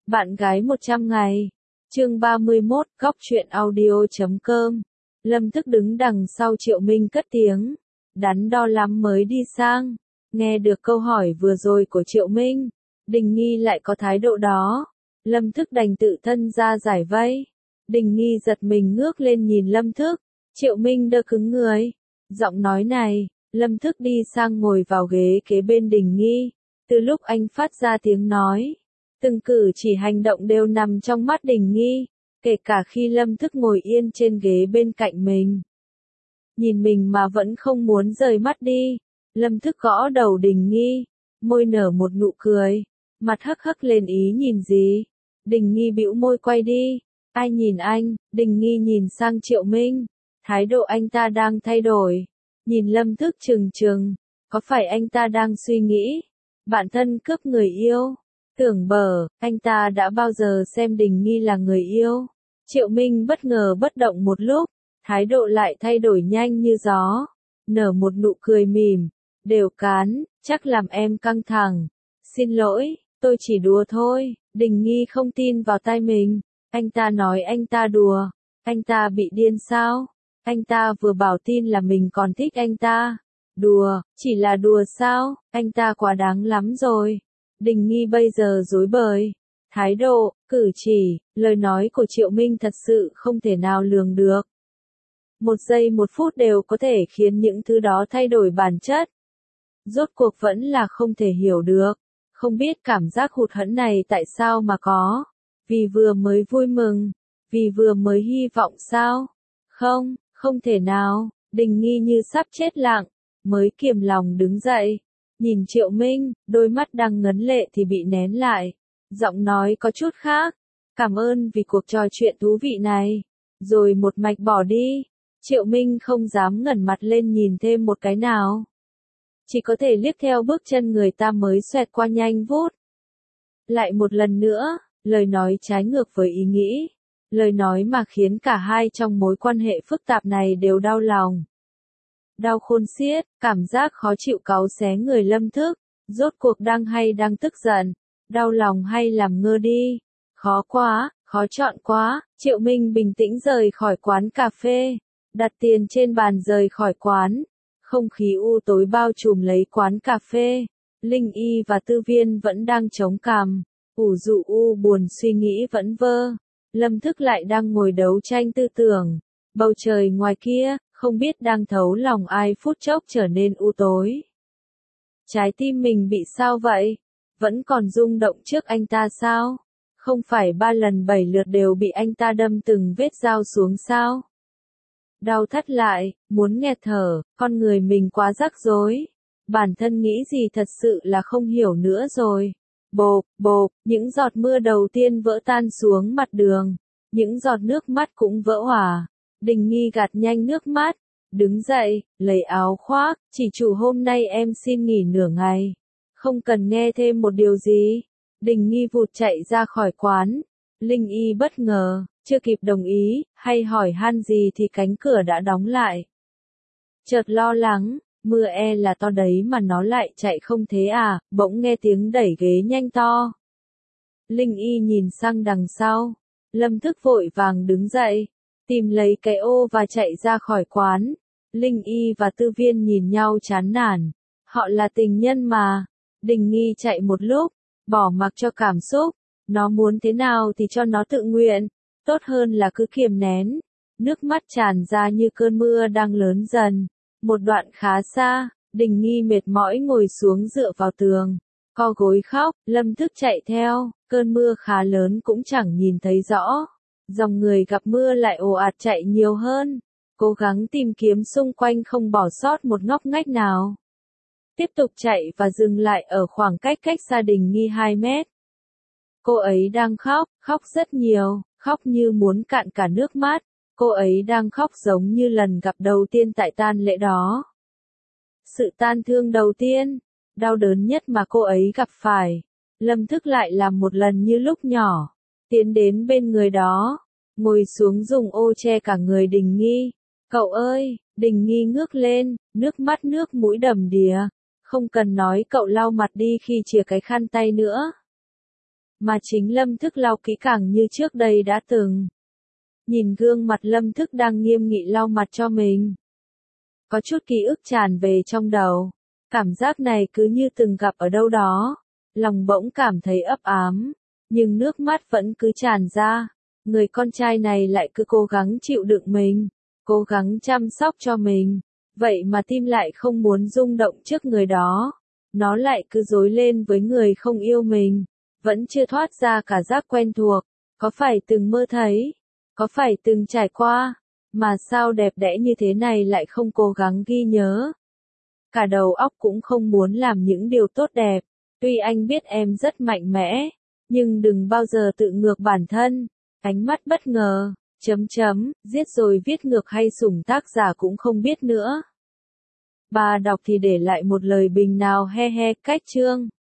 Bạn gái 100 ngày. Chương 31, góc truyện audio.com. Lâm Thức đứng đằng sau Triệu Minh cất tiếng. Đắn đo lắm mới đi sang. Nghe được câu hỏi vừa rồi của Triệu Minh, Đình Nghi lại có thái độ đó. Lâm Thức đành tự thân ra giải vây. Đình Nghi giật mình ngước lên nhìn Lâm Thức. Triệu Minh đơ cứng người. Giọng nói này, Lâm Thức đi sang ngồi vào ghế kế bên Đình Nghi. Từ lúc anh phát ra tiếng nói, từng cử chỉ hành động đều nằm trong mắt Đình Nghi, kể cả khi Lâm Thức ngồi yên trên ghế bên cạnh mình. Nhìn mình mà vẫn không muốn rời mắt đi, Lâm Thức gõ đầu Đình Nghi, môi nở một nụ cười, mặt hắc hắc lên ý nhìn gì. Đình Nghi bĩu môi quay đi. Ai nhìn anh? Đình Nghi nhìn sang Triệu Minh, thái độ anh ta đang thay đổi. Nhìn Lâm Thức trừng trừng, có phải anh ta đang suy nghĩ bản thân cướp người yêu? Tưởng bở, anh ta đã bao giờ xem Đình Nghi là người yêu? Triệu Minh bất ngờ bất động một lúc, thái độ lại thay đổi nhanh như gió, nở một nụ cười mỉm, đều cán, chắc làm em căng thẳng. Xin lỗi, tôi chỉ đùa thôi. Đình Nghi không tin vào tai mình, anh ta nói anh ta đùa, anh ta bị điên sao? Anh ta vừa bảo tin là mình còn thích anh ta. Đùa, chỉ là đùa sao? Anh ta quá đáng lắm rồi. Đình Nghi bây giờ rối bời. Thái độ, cử chỉ, lời nói của Triệu Minh thật sự không thể nào lường được. Một giây một phút đều có thể khiến những thứ đó thay đổi bản chất. Rốt cuộc vẫn là không thể hiểu được. Không biết cảm giác hụt hẫng này tại sao mà có. Vì vừa mới vui mừng. Vì vừa mới hy vọng sao? Không, không thể nào. Đình Nghi như sắp chết lặng, mới kiềm lòng đứng dậy. Nhìn Triệu Minh, đôi mắt đang ngấn lệ thì bị nén lại. Giọng nói có chút khác. Cảm ơn vì cuộc trò chuyện thú vị này. Rồi một mạch bỏ đi. Triệu Minh không dám ngẩng mặt lên nhìn thêm một cái nào. Chỉ có thể liếc theo bước chân người ta mới xoẹt qua nhanh vút. Lại một lần nữa, lời nói trái ngược với ý nghĩ. Lời nói mà khiến cả hai trong mối quan hệ phức tạp này đều đau lòng. Đau khôn xiết, cảm giác khó chịu cáu xé người Lâm Thức. Rốt cuộc đang hay đang tức giận, đau lòng hay làm ngơ đi. Khó quá, khó chọn quá. Triệu Minh bình tĩnh rời khỏi quán cà phê, đặt tiền trên bàn rời khỏi quán. Không khí u tối bao trùm lấy quán cà phê. Linh Y và Tư Viên vẫn đang chống cằm, ủ rũ buồn suy nghĩ vẫn vơ. Lâm Thức lại đang ngồi đấu tranh tư tưởng. Bầu trời ngoài kia, không biết đang thấu lòng ai phút chốc trở nên u tối. Trái tim mình bị sao vậy? Vẫn còn rung động trước anh ta sao? Không phải 3 lần 7 lượt đều bị anh ta đâm từng vết dao xuống sao? Đau thắt lại, muốn nghẹt thở, con người mình quá rắc rối. Bản thân nghĩ gì thật sự là không hiểu nữa rồi. Bộp, bộp, những giọt mưa đầu tiên vỡ tan xuống mặt đường. Những giọt nước mắt cũng vỡ hòa. Đình Nghi gạt nhanh nước mắt. Đứng dậy, lấy áo khoác, chỉ chủ hôm nay em xin nghỉ nửa ngày. Không cần nghe thêm một điều gì. Đình Nghi vụt chạy ra khỏi quán. Linh Y bất ngờ, chưa kịp đồng ý, hay hỏi han gì thì cánh cửa đã đóng lại. Chợt lo lắng, mưa là to đấy mà nó lại chạy không thế à, bỗng nghe tiếng đẩy ghế nhanh to. Linh Y nhìn sang đằng sau. Lâm Thức vội vàng đứng dậy, tìm lấy cái ô và chạy ra khỏi quán. Linh Y và Tư Viên nhìn nhau chán nản. Họ là tình nhân mà. Đình Nghi chạy một lúc, bỏ mặc cho cảm xúc. Nó muốn thế nào thì cho nó tự nguyện. Tốt hơn là cứ kiềm nén. Nước mắt tràn ra như cơn mưa đang lớn dần. Một đoạn khá xa, Đình Nghi mệt mỏi ngồi xuống dựa vào tường. Co gối khóc, Lâm Thức chạy theo. Cơn mưa khá lớn cũng chẳng nhìn thấy rõ. Dòng người gặp mưa lại ồ ạt chạy nhiều hơn. Cố gắng tìm kiếm xung quanh không bỏ sót một ngóc ngách nào. Tiếp tục chạy và dừng lại ở khoảng cách xa Đình Nghi 2 mét. Cô ấy đang khóc, khóc rất nhiều, khóc như muốn cạn cả nước mắt. Cô ấy đang khóc giống như lần gặp đầu tiên tại tang lễ đó. Sự tan thương đầu tiên, đau đớn nhất mà cô ấy gặp phải. Lâm Thức lại làm một lần như lúc nhỏ, tiến đến bên người đó, ngồi xuống dùng ô che cả người Đình Nghi. Cậu ơi, Đình Nghi ngước lên, nước mắt nước mũi đầm đìa. Không cần nói cậu lau mặt đi khi chìa cái khăn tay nữa. mà chính Lâm Thức lau kỹ càng như trước đây đã từng. Nhìn gương mặt Lâm Thức đang nghiêm nghị lau mặt cho mình. Có chút ký ức tràn về trong đầu. Cảm giác này cứ như từng gặp ở đâu đó. Lòng bỗng cảm thấy ấp ám. Nhưng nước mắt vẫn cứ tràn ra. Người con trai này lại cứ cố gắng chịu đựng mình. Cố gắng chăm sóc cho mình. Vậy mà tim lại không muốn rung động trước người đó. Nó lại cứ dối lên với người không yêu mình. Vẫn chưa thoát ra cả giác quen thuộc. Có phải từng mơ thấy? Có phải từng trải qua? Mà sao đẹp đẽ như thế này lại không cố gắng ghi nhớ? Cả đầu óc cũng không muốn làm những điều tốt đẹp. Tuy anh biết em rất mạnh mẽ, nhưng đừng bao giờ tự ngược bản thân. Ánh mắt bất ngờ, giết rồi viết ngược hay sủng tác giả cũng không biết nữa. Bà đọc thì để lại một lời bình nào he he cách chương.